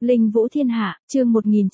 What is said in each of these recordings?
Linh Vũ Thiên Hạ, chương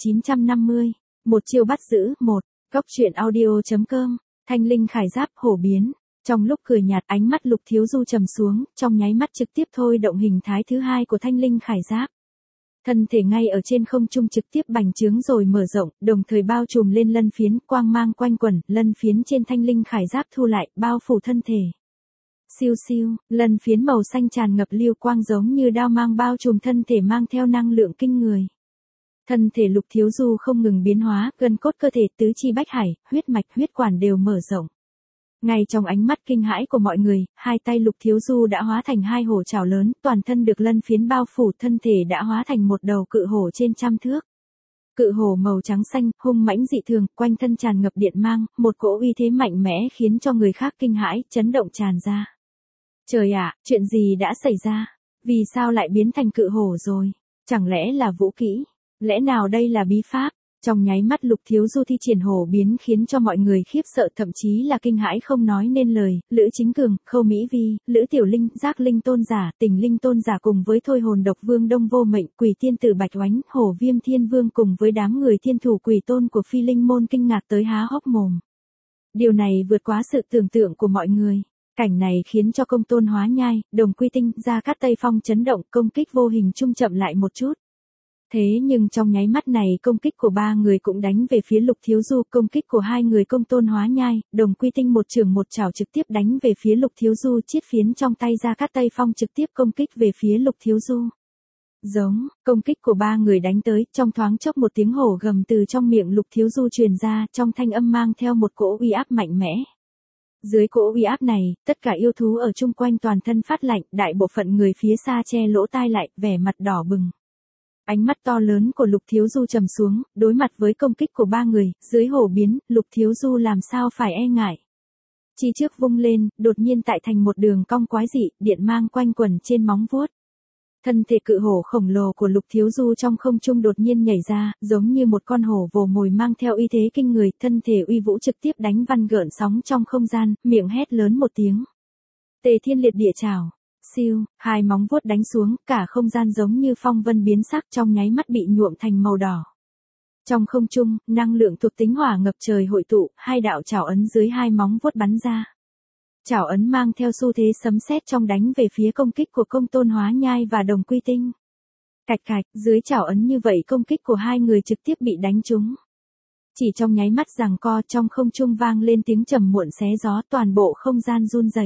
1950. Một chiêu bắt giữ, một. Cốc truyện audio.com. Thanh linh khải giáp hổ biến. Trong lúc cười nhạt, ánh mắt Lục Thiếu Du trầm xuống, trong nháy mắt trực tiếp thôi động hình thái thứ hai của thanh linh khải giáp. Thân thể ngay ở trên không trung trực tiếp bành trướng rồi mở rộng, đồng thời bao trùm lên lân phiến, quang mang quanh quẩn, lân phiến trên thanh linh khải giáp thu lại, bao phủ thân thể. Siêu siêu, lân phiến màu xanh tràn ngập lưu quang giống như đao mang bao trùm thân thể, mang theo năng lượng kinh người. Thân thể Lục Thiếu Du không ngừng biến hóa, gân cốt cơ thể, tứ chi bách hải, huyết mạch, huyết quản đều mở rộng. Ngay trong ánh mắt kinh hãi của mọi người, hai tay Lục Thiếu Du đã hóa thành hai hổ trảo lớn, toàn thân được lân phiến bao phủ, thân thể đã hóa thành một đầu cự hổ trên 100 thước. Cự hổ màu trắng xanh, hung mãnh dị thường, quanh thân tràn ngập điện mang, một cỗ uy thế mạnh mẽ khiến cho người khác kinh hãi, chấn động tràn ra. Trời ạ, chuyện gì đã xảy ra? Vì sao lại biến thành cự hổ rồi? Chẳng lẽ là vũ kỹ? Lẽ nào đây là bí pháp? Trong nháy mắt Lục Thiếu Du thi triển hổ biến khiến cho mọi người khiếp sợ, thậm chí là kinh hãi không nói nên lời. Lữ Chính Cường, Khâu Mỹ Vi, Lữ Tiểu Linh, Giác Linh Tôn Giả, Tình Linh Tôn Giả cùng với Thôi Hồn Độc Vương Đông Vô Mệnh, Quỷ Tiên Tử Bạch Oánh, Hổ Viêm Thiên Vương cùng với đám người thiên thủ quỷ tôn của Phi Linh môn kinh ngạc tới há hốc mồm. Điều này vượt quá sự tưởng tượng của mọi người. Cảnh này khiến cho Công Tôn Hóa Nhai, Đồng Quy Tinh, Gia Cát Tây Phong chấn động, công kích vô hình trung chậm lại một chút. Thế nhưng trong nháy mắt này công kích của ba người cũng đánh về phía Lục Thiếu Du, công kích của hai người Công Tôn Hóa Nhai, Đồng Quy Tinh một chưởng một chảo trực tiếp đánh về phía Lục Thiếu Du, chiết phiến trong tay Gia Cát Tây Phong trực tiếp công kích về phía Lục Thiếu Du. Giống, công kích của ba người đánh tới, trong thoáng chốc một tiếng hổ gầm từ trong miệng Lục Thiếu Du truyền ra, trong thanh âm mang theo một cỗ uy áp mạnh mẽ. Dưới cỗ uy áp này, tất cả yêu thú ở chung quanh toàn thân phát lạnh, đại bộ phận người phía xa che lỗ tai lại, vẻ mặt đỏ bừng. Ánh mắt to lớn của Lục Thiếu Du trầm xuống, đối mặt với công kích của ba người, dưới hổ biến, Lục Thiếu Du làm sao phải e ngại. Chi trước vung lên, đột nhiên tại thành một đường cong quái dị, điện mang quanh quẩn trên móng vuốt. Thân thể cự hổ khổng lồ của Lục Thiếu Du trong không trung đột nhiên nhảy ra, giống như một con hổ vồ mồi mang theo uy thế kinh người, thân thể uy vũ trực tiếp đánh văn gợn sóng trong không gian, miệng hét lớn một tiếng. Tề Thiên Liệt Địa Trảo. Siêu, hai móng vuốt đánh xuống, cả không gian giống như phong vân biến sắc, trong nháy mắt bị nhuộm thành màu đỏ. Trong không trung, năng lượng thuộc tính hỏa ngập trời hội tụ, hai đạo chảo ấn dưới hai móng vuốt bắn ra. Chảo ấn mang theo xu thế sấm sét trong đánh về phía công kích của Công Tôn Hóa Nhai và Đồng Quy Tinh. Cạch cạch, dưới chảo ấn như vậy công kích của hai người trực tiếp bị đánh trúng. Chỉ trong nháy mắt giằng co, trong không trung vang lên tiếng trầm muộn xé gió, toàn bộ không gian run rẩy.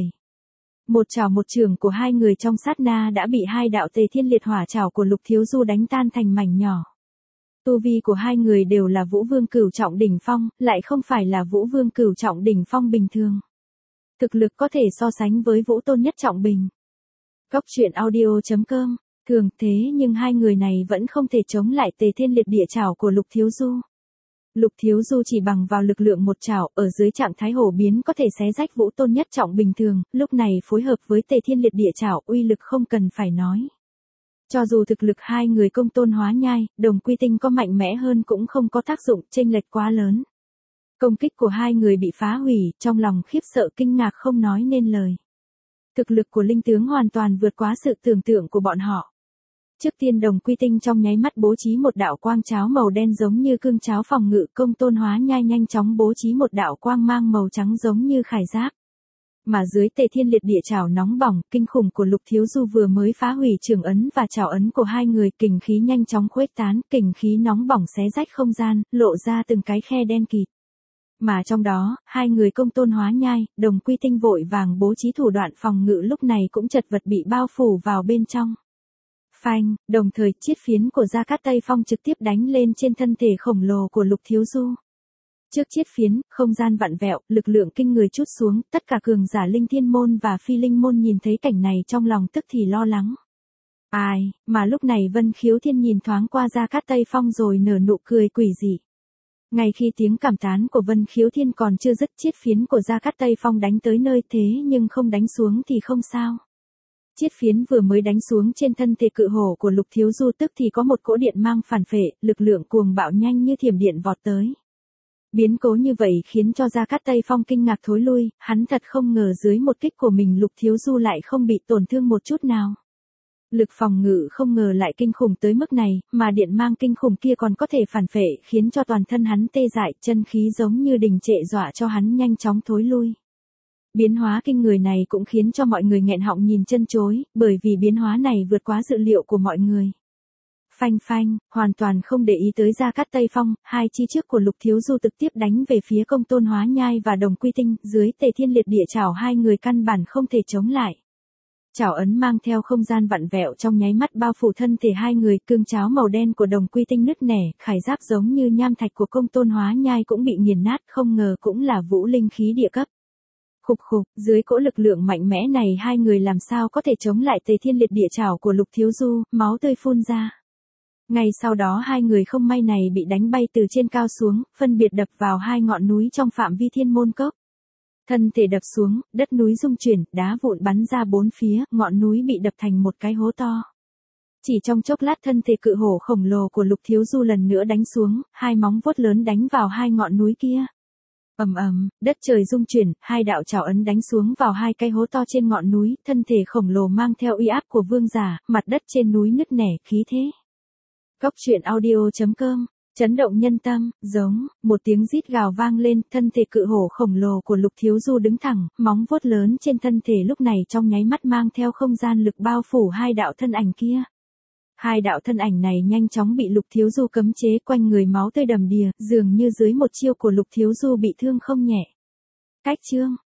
Một chảo một chưởng của hai người trong sát na đã bị hai đạo Tề Thiên Liệt Hỏa chảo của Lục Thiếu Du đánh tan thành mảnh nhỏ. Tu vi của hai người đều là Vũ Vương Cửu Trọng đỉnh phong, lại không phải là Vũ Vương Cửu Trọng đỉnh phong bình thường. Thực lực có thể so sánh với Vũ Tôn Nhất Trọng Bình. Cốc truyện audio.com. Thường thế nhưng hai người này vẫn không thể chống lại Tề Thiên Liệt Địa Chảo của Lục Thiếu Du. Lục Thiếu Du chỉ bằng vào lực lượng một chảo, ở dưới trạng thái hổ biến có thể xé rách Vũ Tôn Nhất Trọng bình thường, lúc này phối hợp với Tề Thiên Liệt Địa Chảo, uy lực không cần phải nói. Cho dù thực lực hai người Công Tôn Hóa Nhai, Đồng Quy Tinh có mạnh mẽ hơn cũng không có tác dụng, chênh lệch quá lớn. Công kích của hai người bị phá hủy, trong lòng khiếp sợ kinh ngạc không nói nên lời. Thực lực của linh tướng hoàn toàn vượt quá sự tưởng tượng của bọn họ. Trước tiên Đồng Quy Tinh trong nháy mắt bố trí một đạo quang cháo màu đen giống như cương cháo phòng ngự, Công Tôn Hóa Nhai nhanh chóng bố trí một đạo quang mang màu trắng giống như khải giáp. Mà dưới Tề Thiên Liệt Địa Chảo nóng bỏng, kinh khủng của Lục Thiếu Du vừa mới phá hủy chưởng ấn và chảo ấn của hai người, kình khí nhanh chóng khuếch tán, kình khí nóng bỏng xé rách không gian, lộ ra từng cái khe đen kịt. Mà trong đó, hai người Công Tôn Hóa Nhai, Đồng Quy Tinh vội vàng bố trí thủ đoạn phòng ngự lúc này cũng chật vật bị bao phủ vào bên trong. Phanh, đồng thời chiết phiến của Gia Cát Tây Phong trực tiếp đánh lên trên thân thể khổng lồ của Lục Thiếu Du. Trước chiết phiến, không gian vặn vẹo, lực lượng kinh người trút xuống, tất cả cường giả Linh Thiên môn và Phi Linh môn nhìn thấy cảnh này trong lòng tức thì lo lắng. Ai, mà lúc này Vân Khiếu Thiên nhìn thoáng qua Gia Cát Tây Phong rồi nở nụ cười quỷ dị. Ngay khi tiếng cảm thán của Vân Khiếu Thiên còn chưa dứt, chiết phiến của Gia Cát Tây Phong đánh tới nơi, thế nhưng không đánh xuống thì không sao. Chiết phiến vừa mới đánh xuống trên thân thể cự hổ của Lục Thiếu Du tức thì có một cỗ điện mang phản phệ, lực lượng cuồng bạo nhanh như thiểm điện vọt tới. Biến cố như vậy khiến cho Gia Cát Tây Phong kinh ngạc thối lui, hắn thật không ngờ dưới một kích của mình Lục Thiếu Du lại không bị tổn thương một chút nào. Lực phòng ngự không ngờ lại kinh khủng tới mức này, mà điện mang kinh khủng kia còn có thể phản phệ khiến cho toàn thân hắn tê dại, chân khí giống như đình trệ dọa cho hắn nhanh chóng thối lui. Biến hóa kinh người này cũng khiến cho mọi người nghẹn họng nhìn chân chối, bởi vì biến hóa này vượt quá dự liệu của mọi người. Phanh phanh, hoàn toàn không để ý tới Gia Cát Tây Phong, hai chi trước của Lục Thiếu Du trực tiếp đánh về phía Công Tôn Hóa Nhai và Đồng Quy Tinh, dưới Tề Thiên Liệt Địa chảo hai người căn bản không thể chống lại. Chảo ấn mang theo không gian vặn vẹo trong nháy mắt bao phủ thân thể hai người, cương cháo màu đen của Đồng Quy Tinh nứt nẻ, khải giáp giống như nham thạch của Công Tôn Hóa Nhai cũng bị nghiền nát, không ngờ cũng là vũ linh khí địa cấp. Khục khục, dưới cỗ lực lượng mạnh mẽ này hai người làm sao có thể chống lại Tề Thiên Liệt Địa chảo của Lục Thiếu Du, máu tươi phun ra. Ngay sau đó hai người không may này bị đánh bay từ trên cao xuống, phân biệt đập vào hai ngọn núi trong phạm vi Thiên Môn Cốc. Thân thể đập xuống, đất núi rung chuyển, đá vụn bắn ra bốn phía, ngọn núi bị đập thành một cái hố to. Chỉ trong chốc lát thân thể cự hổ khổng lồ của Lục Thiếu Du lần nữa đánh xuống, hai móng vuốt lớn đánh vào hai ngọn núi kia. Ầm ầm, đất trời rung chuyển, hai đạo chảo ấn đánh xuống vào hai cái hố to trên ngọn núi, thân thể khổng lồ mang theo uy áp của vương giả, mặt đất trên núi nứt nẻ, khí thế. Cốc truyện audio.com, chấn động nhân tâm, giống, một tiếng rít gào vang lên, thân thể cự hổ khổng lồ của Lục Thiếu Du đứng thẳng, móng vuốt lớn trên thân thể lúc này trong nháy mắt mang theo không gian lực bao phủ hai đạo thân ảnh kia. Hai đạo thân ảnh này nhanh chóng bị Lục Thiếu Du cấm chế, quanh người máu tươi đầm đìa, dường như dưới một chiêu của Lục Thiếu Du bị thương không nhẹ. Cách chương